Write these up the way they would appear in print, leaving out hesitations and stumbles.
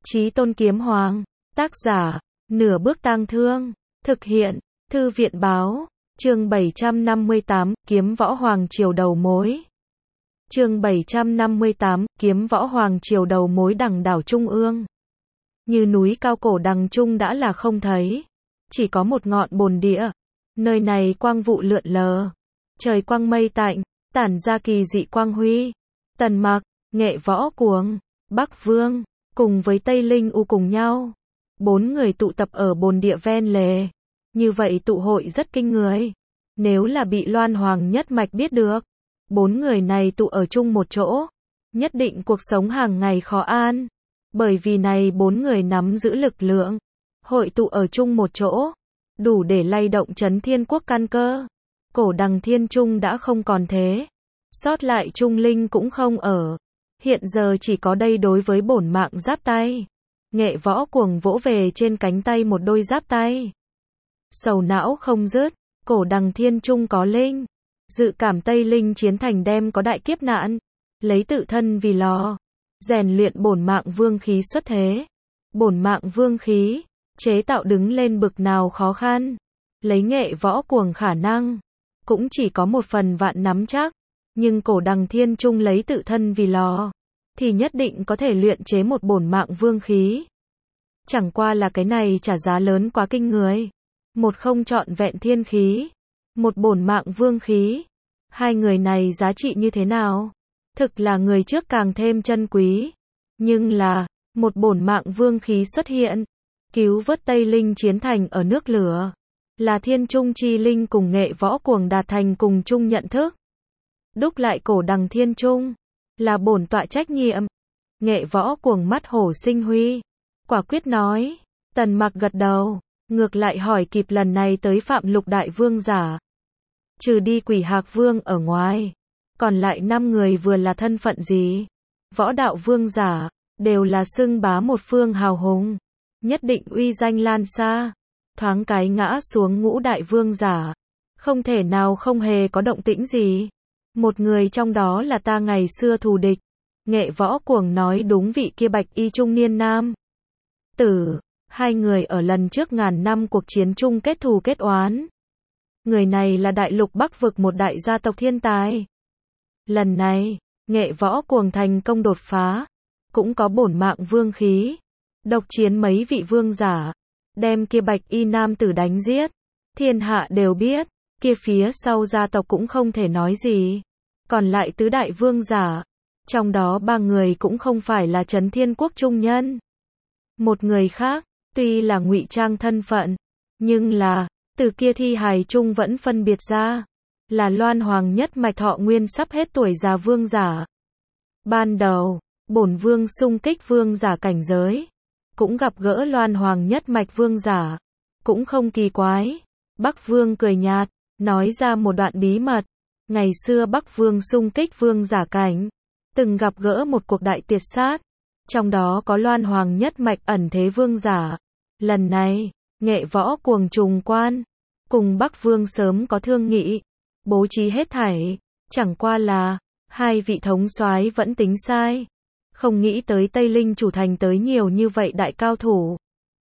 Chí Tôn Kiếm Hoàng. Tác giả, Nửa Bước Tang Thương. Thực hiện, Thư viện Báo. Chương 758, Kiếm Võ Hoàng Triều đầu mối. Chương 758, Kiếm Võ Hoàng Triều đầu mối đằng đảo Trung ương. Như núi cao cổ đằng Trung đã là không thấy. Chỉ có một ngọn bồn địa. Nơi này quang vụ lượn lờ. Trời quang mây tạnh, tản ra kỳ dị quang huy. Tần Mặc, Nghệ Võ Cuồng, Bắc Vương, cùng với Tây Linh U cùng nhau. 4 người tụ tập ở bồn địa ven lề. Như vậy tụ hội rất kinh người. Nếu là bị Loan Hoàng nhất mạch biết được, 4 người này tụ ở chung một chỗ, nhất định cuộc sống hàng ngày khó an. Bởi vì này 4 người nắm giữ lực lượng, hội tụ ở chung một chỗ, đủ để lay động chấn thiên quốc căn cơ. Cổ đằng thiên trung đã không còn thế. Sót lại trung linh cũng không ở. Hiện giờ chỉ có đây đối với bổn mạng giáp tay. Nghệ Võ Cuồng vỗ về trên cánh tay một đôi giáp tay. Sầu não không dứt, cổ đằng thiên trung có linh. Dự cảm Tây Linh chiến thành đem có đại kiếp nạn. Lấy tự thân vì lò. Rèn luyện bổn mạng vương khí xuất thế. Bổn mạng vương khí, chế tạo đứng lên bực nào khó khăn. Lấy Nghệ Võ Cuồng khả năng, cũng chỉ có một phần vạn nắm chắc. Nhưng cổ đằng thiên trung lấy tự thân vì lò, thì nhất định có thể luyện chế một bổn mạng vương khí. Chẳng qua là cái này trả giá lớn quá kinh người. Một không trọn vẹn thiên khí, một bổn mạng vương khí. Hai người này giá trị như thế nào? Thực là người trước càng thêm chân quý. Nhưng là, một bổn mạng vương khí xuất hiện, cứu vớt Tây Linh chiến thành ở nước lửa. Là thiên trung chi linh cùng Nghệ Võ Cuồng đạt thành cùng chung nhận thức. Đúc lại cổ đằng thiên trung, là bổn tọa trách nhiệm. Nghệ Võ Cuồng mắt hổ sinh huy, quả quyết nói. Tần Mặc gật đầu, ngược lại hỏi kịp lần này tới Phạm Lục Đại Vương giả. Trừ đi Quỷ Hạc Vương ở ngoài, còn lại 5 người vừa là thân phận gì? Võ đạo vương giả, đều là xưng bá một phương hào hùng. Nhất định uy danh lan xa. Thoáng cái ngã xuống Ngũ Đại Vương giả. Không thể nào không hề có động tĩnh gì. Một người trong đó là ta ngày xưa thù địch. Nghệ Võ Cuồng nói đúng vị kia bạch y trung niên nam tử. Hai người ở lần trước ngàn năm cuộc chiến chung kết thù kết oán. Người này là đại lục Bắc vực một đại gia tộc thiên tài. Lần này, Nghệ Võ Cuồng thành công đột phá. Cũng có bổn mạng vương khí. Độc chiến mấy vị vương giả. Đem kia bạch y nam tử đánh giết. Thiên hạ đều biết. Kia phía sau gia tộc cũng không thể nói gì. Còn lại tứ đại vương giả. Trong đó 3 người cũng không phải là Chấn Thiên Quốc trung nhân. Một người khác, tuy là ngụy trang thân phận, nhưng là, từ kia thi hài chung vẫn phân biệt ra. Là Loan Hoàng nhất mạch thọ nguyên sắp hết tuổi già vương giả. Ban đầu, bổn vương xung kích vương giả cảnh giới. Cũng gặp gỡ Loan Hoàng nhất mạch vương giả. Cũng không kỳ quái. Bắc Vương cười nhạt, nói ra một đoạn bí mật. Ngày xưa Bắc Vương xung kích vương giả cảnh, từng gặp gỡ một cuộc đại tuyệt sát. Trong đó có Loan Hoàng nhất mạch ẩn thế vương giả. Lần này, Nghệ Võ Cuồng trùng quan, cùng Bắc Vương sớm có thương nghị, bố trí hết thảy. Chẳng qua là, hai vị thống soái vẫn tính sai. Không nghĩ tới Tây Linh chủ thành tới nhiều như vậy đại cao thủ.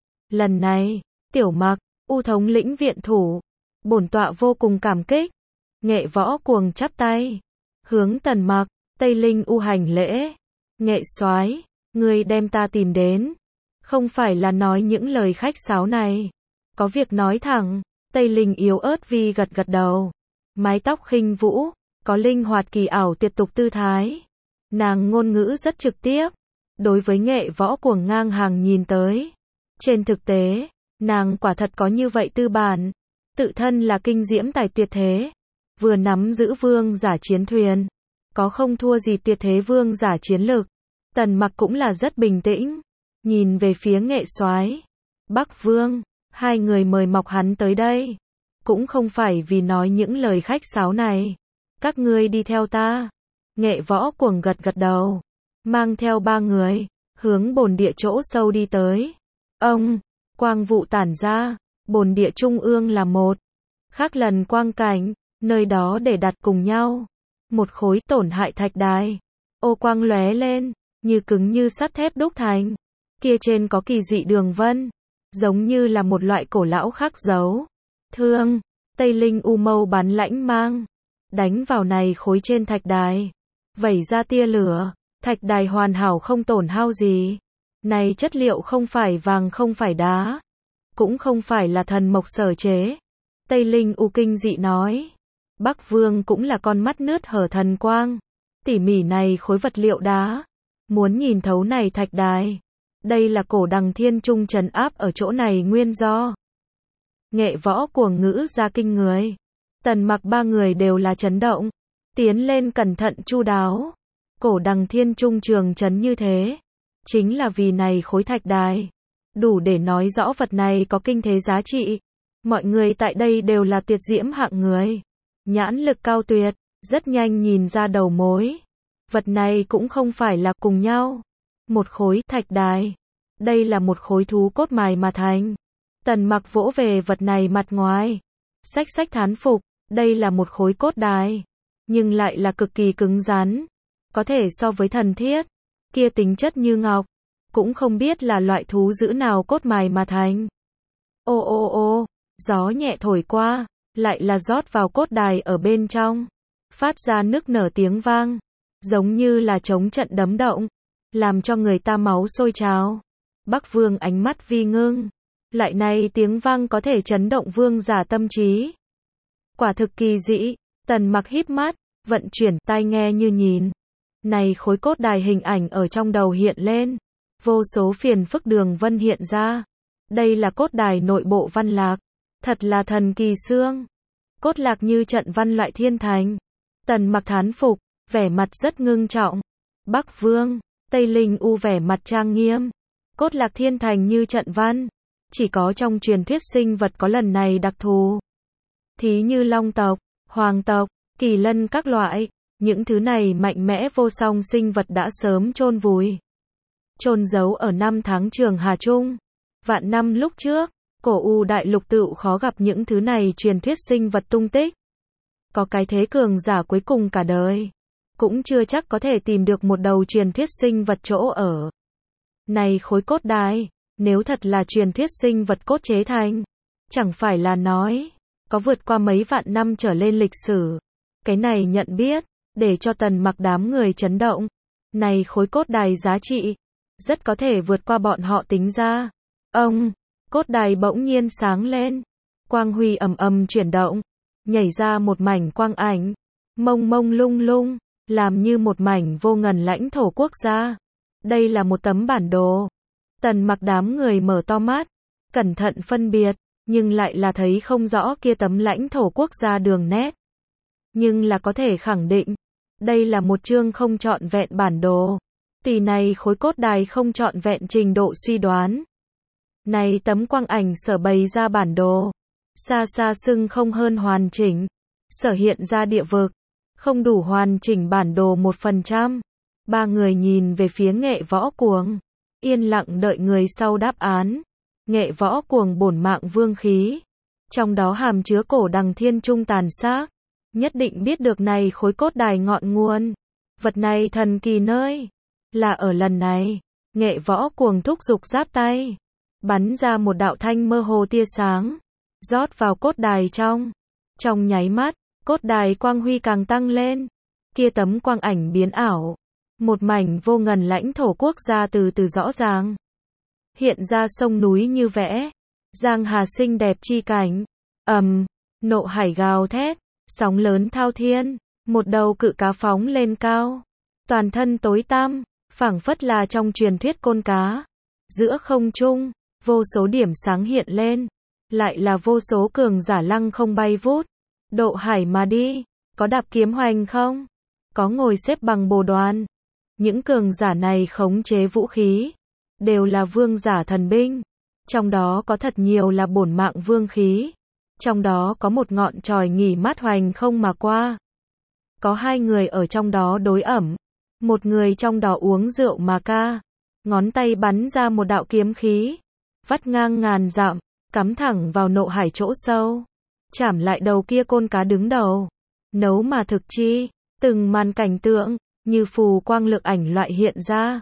Lần này, Tiểu Mặc, U thống lĩnh viện thủ. Bổn tọa vô cùng cảm kích. Nghệ Võ Cuồng chắp tay, hướng Tần Mặc, Tây Linh U hành lễ. Nghệ soái, ngươi đem ta tìm đến, không phải là nói những lời khách sáo này. Có việc nói thẳng. Tây Linh yếu ớt vi gật gật đầu. Mái tóc khinh vũ, có linh hoạt kỳ ảo tuyệt tục tư thái. Nàng ngôn ngữ rất trực tiếp. Đối với Nghệ Võ Cuồng ngang hàng nhìn tới. Trên thực tế, nàng quả thật có như vậy tư bản. Tự thân là kinh diễm tài tuyệt thế. Vừa nắm giữ vương giả chiến thuyền. Có không thua gì tuyệt thế vương giả chiến lực. Tần Mặc cũng là rất bình tĩnh. Nhìn về phía Nghệ soái, Bắc Vương, hai người mời mọc hắn tới đây. Cũng không phải vì nói những lời khách sáo này. Các ngươi đi theo ta. Nghệ Võ Cuồng gật gật đầu. Mang theo 3 người, hướng bồn địa chỗ sâu đi tới. Ông, quang vụ tản ra. Bồn địa trung ương là một khác lần quang cảnh, nơi đó để đặt cùng nhau. Một khối tổn hại thạch đài. Ô quang lóe lên, như cứng như sắt thép đúc thành. Kia trên có kỳ dị đường vân, giống như là một loại cổ lão khắc dấu. Thương, Tây Linh U mâu bắn lãnh mang, đánh vào này khối trên thạch đài, vẩy ra tia lửa, thạch đài hoàn hảo không tổn hao gì. Này chất liệu không phải vàng không phải đá, cũng không phải là thần mộc sở chế. Tây Linh U kinh dị nói, Bắc Vương cũng là con mắt nướt hở thần quang, tỉ mỉ này khối vật liệu đá, muốn nhìn thấu này thạch đài. Đây là cổ đằng thiên trung trấn áp ở chỗ này nguyên do. Nghệ võ cuồng ngữ ra kinh người. Tần Mặc ba người đều là chấn động, tiến lên cẩn thận chu đáo. Cổ đằng thiên trung trường trấn như thế, chính là vì này khối thạch đài, đủ để nói rõ vật này có kinh thế giá trị. Mọi người tại đây đều là tuyệt diễm hạng người, nhãn lực cao tuyệt, rất nhanh nhìn ra đầu mối. Vật này cũng không phải là cùng nhau một khối thạch đài, đây là một khối thú cốt mài mà thành. Tần Mặc vỗ về vật này mặt ngoài, xách xách thán phục, đây là một khối cốt đài, nhưng lại là cực kỳ cứng rắn, có thể so với thần thiết, kia tính chất như ngọc, cũng không biết là loại thú dữ nào cốt mài mà thành. Ô ô ô, gió nhẹ thổi qua, lại là rót vào cốt đài ở bên trong, phát ra nức nở tiếng vang, giống như là chống trận đấm động, làm cho người ta máu sôi trào. Bắc Vương ánh mắt vi ngưng, lại này tiếng vang có thể chấn động vương giả tâm trí. Quả thực kỳ dị, Tần Mặc híp mắt, vận chuyển tai nghe như nhìn. Này khối cốt đài hình ảnh ở trong đầu hiện lên, vô số phiền phức đường vân hiện ra. Đây là cốt đài nội bộ văn lạc, thật là thần kỳ xương. Cốt lạc như trận văn loại thiên thành. Tần Mặc thán phục, vẻ mặt rất ngưng trọng. Bắc Vương, Tây Linh U vẻ mặt trang nghiêm. Cốt lạc thiên thành như trận văn, chỉ có trong truyền thuyết sinh vật có lần này đặc thù. Thí như long tộc, hoàng tộc, kỳ lân các loại, những thứ này mạnh mẽ vô song sinh vật đã sớm chôn vùi, chôn giấu ở năm tháng Trường Hà Trung. Vạn năm lúc trước, cổ U đại lục tựu khó gặp những thứ này truyền thuyết sinh vật tung tích. Có cái thế cường giả cuối cùng cả đời, cũng chưa chắc có thể tìm được một đầu truyền thuyết sinh vật chỗ ở. Này khối cốt đài, nếu thật là truyền thuyết sinh vật cốt chế thành, chẳng phải là nói, có vượt qua mấy vạn năm trở lên lịch sử. Cái này nhận biết, để cho Tần Mặc đám người chấn động. Này khối cốt đài giá trị, rất có thể vượt qua bọn họ tính ra. Ông, cốt đài bỗng nhiên sáng lên, quang huy ầm ầm chuyển động, nhảy ra một mảnh quang ảnh, mông mông lung lung, làm như một mảnh vô ngần lãnh thổ quốc gia. Đây là một tấm bản đồ. Tần Mặc đám người mở to mắt, cẩn thận phân biệt, nhưng lại là thấy không rõ kia tấm lãnh thổ quốc gia đường nét. Nhưng là có thể khẳng định, đây là một chương không trọn vẹn bản đồ. Tỷ này khối cốt đài không trọn vẹn trình độ suy đoán. Này tấm quang ảnh sở bày ra bản đồ, xa xa xưng không hơn hoàn chỉnh, sở hiện ra địa vực, không đủ hoàn chỉnh bản đồ 1%. Ba người nhìn về phía Nghệ Võ Cuồng, yên lặng đợi người sau đáp án. Nghệ Võ Cuồng bổn mạng vương khí, trong đó hàm chứa cổ đằng thiên trung tàn xác, nhất định biết được này khối cốt đài ngọn nguồn. Vật này thần kỳ nơi, là ở lần này. Nghệ Võ Cuồng thúc giục giáp tay, bắn ra một đạo thanh mơ hồ tia sáng, rót vào cốt đài trong. Trong nháy mắt, cốt đài quang huy càng tăng lên, kia tấm quang ảnh biến ảo. Một mảnh vô ngần lãnh thổ quốc gia từ từ rõ ràng. Hiện ra sông núi như vẽ, giang hà xinh đẹp chi cảnh. Nộ hải gào thét, sóng lớn thao thiên, một đầu cự cá phóng lên cao. Toàn thân tối tăm, phảng phất là trong truyền thuyết côn cá. Giữa không trung, vô số điểm sáng hiện lên, lại là vô số cường giả lăng không bay vút, độ hải mà đi. Có đạp kiếm hoành không? Có ngồi xếp bằng bồ đoàn. Những cường giả này khống chế vũ khí, đều là vương giả thần binh. Trong đó có thật nhiều là bổn mạng vương khí. Trong đó có một ngọn chòi nghỉ mát hoành không mà qua. Có hai người ở trong đó đối ẩm. Một người trong đó uống rượu mà ca. Ngón tay bắn ra một đạo kiếm khí, vắt ngang ngàn dặm, cắm thẳng vào nộ hải chỗ sâu. Chảm lại đầu kia côn cá đứng đầu. Nấu mà thực chi, từng màn cảnh tượng như phù quang lực ảnh loại hiện ra.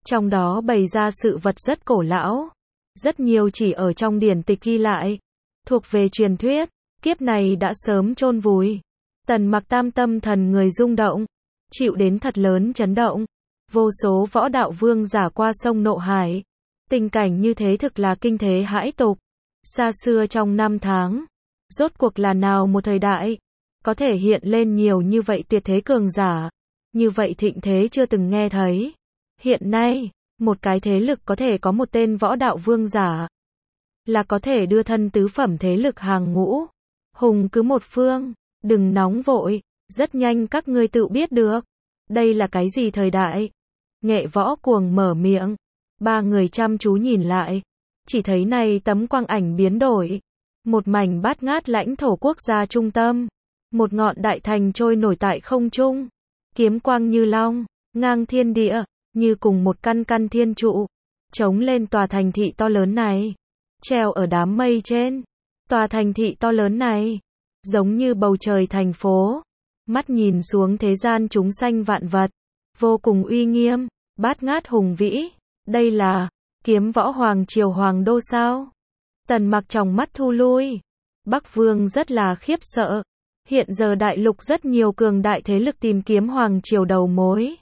Trong đó bày ra sự vật rất cổ lão, rất nhiều chỉ ở trong điển tịch ghi lại, thuộc về truyền thuyết, kiếp này đã sớm chôn vùi. Tần Mặc tam tâm thần người rung động, chịu đến thật lớn chấn động. Vô số võ đạo vương giả qua sông Nộ Hải. Tình cảnh như thế thực là kinh thế hãi tục. Xa xưa trong năm tháng, rốt cuộc là nào một thời đại, có thể hiện lên nhiều như vậy tuyệt thế cường giả. Như vậy thịnh thế chưa từng nghe thấy. Hiện nay, một cái thế lực có thể có một tên võ đạo vương giả, là có thể đưa thân tứ phẩm thế lực hàng ngũ. Hùng cứ một phương, đừng nóng vội, rất nhanh các ngươi tự biết được. Đây là cái gì thời đại? Nghệ Võ Cuồng mở miệng. Ba người chăm chú nhìn lại, chỉ thấy này tấm quang ảnh biến đổi. Một mảnh bát ngát lãnh thổ quốc gia trung tâm. Một ngọn đại thành trôi nổi tại không trung. Kiếm quang như long, ngang thiên địa, như cùng một căn căn thiên trụ. Chống lên tòa thành thị to lớn này. Treo ở đám mây trên. Tòa thành thị to lớn này, giống như bầu trời thành phố. Mắt nhìn xuống thế gian chúng sanh vạn vật. Vô cùng uy nghiêm, bát ngát hùng vĩ. Đây là Kiếm Võ Hoàng Triều Hoàng Đô sao? Tần Mặc trong mắt thu lui. Bắc Vương rất là khiếp sợ. Hiện giờ đại lục rất nhiều cường đại thế lực tìm kiếm Hoàng Triều đầu mối.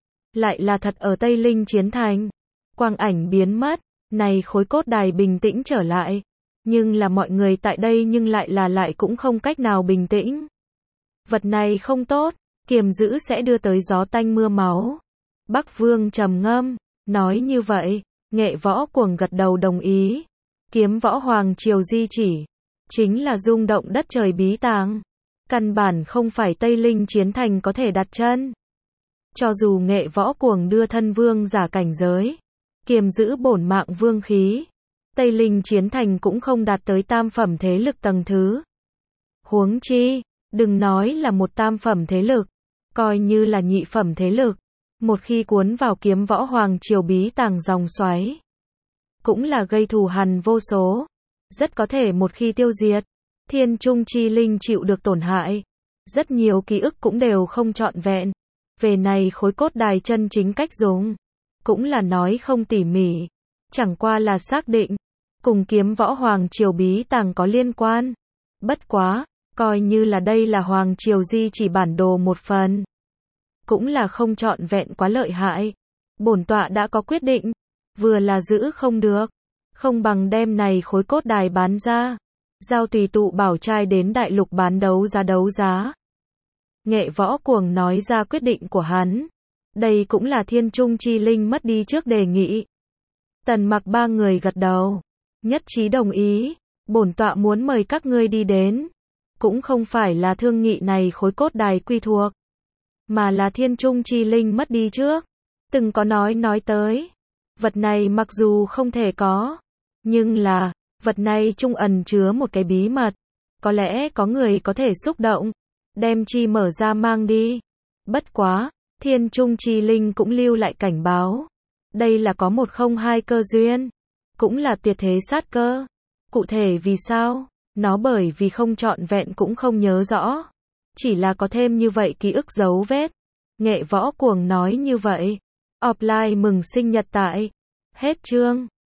Lại là thật ở Tây Linh Chiến Thành. Quang ảnh biến mất, này khối cốt đài bình tĩnh trở lại. Nhưng là mọi người tại đây nhưng lại cũng không cách nào bình tĩnh. Vật này không tốt, kiềm giữ sẽ đưa tới gió tanh mưa máu. Bắc Vương trầm ngâm, nói như vậy, Nghệ Võ Cuồng gật đầu đồng ý. Kiếm Võ Hoàng Triều di chỉ, chính là rung động đất trời bí tàng. Căn bản không phải Tây Linh Chiến Thành có thể đặt chân. Cho dù Nghệ Võ Cuồng đưa thân vương giả cảnh giới, kiềm giữ bổn mạng vương khí, Tây Linh Chiến Thành cũng không đạt tới tam phẩm thế lực tầng thứ. Huống chi, đừng nói là một tam phẩm thế lực, coi như là nhị phẩm thế lực, một khi cuốn vào Kiếm Võ Hoàng Triều bí tàng dòng xoáy, cũng là gây thù hằn vô số, rất có thể một khi tiêu diệt, thiên trung chi linh chịu được tổn hại, rất nhiều ký ức cũng đều không trọn vẹn. Về này khối cốt đài chân chính cách dùng, cũng là nói không tỉ mỉ, chẳng qua là xác định, cùng Kiếm Võ Hoàng Triều bí tàng có liên quan. Bất quá, coi như là đây là Hoàng Triều di chỉ bản đồ một phần, cũng là không trọn vẹn quá lợi hại. Bổn tọa đã có quyết định, vừa là giữ không được, không bằng đem này khối cốt đài bán ra, giao tùy tụ bảo trai đến đại lục bán đấu giá. Nghệ Võ Cuồng nói ra quyết định của hắn. Đây cũng là thiên trung chi linh mất đi trước đề nghị. Tần Mặc ba người gật đầu, nhất trí đồng ý. Bổn tọa muốn mời các ngươi đi đến, cũng không phải là thương nghị này khối cốt đài quy thuộc, mà là thiên trung chi linh mất đi trước. Từng có nói tới, vật này mặc dù không thể có, nhưng là, vật này trung ẩn chứa một cái bí mật. Có lẽ có người có thể xúc động, đem chi mở ra mang đi. Bất quá, thiên trung chi linh cũng lưu lại cảnh báo. Đây là có 102 cơ duyên, cũng là tuyệt thế sát cơ. Cụ thể vì sao? Nó bởi vì không trọn vẹn cũng không nhớ rõ. Chỉ là có thêm như vậy ký ức dấu vết. Nghệ Võ Cuồng nói như vậy. Offline mừng sinh nhật tại. Hết chương.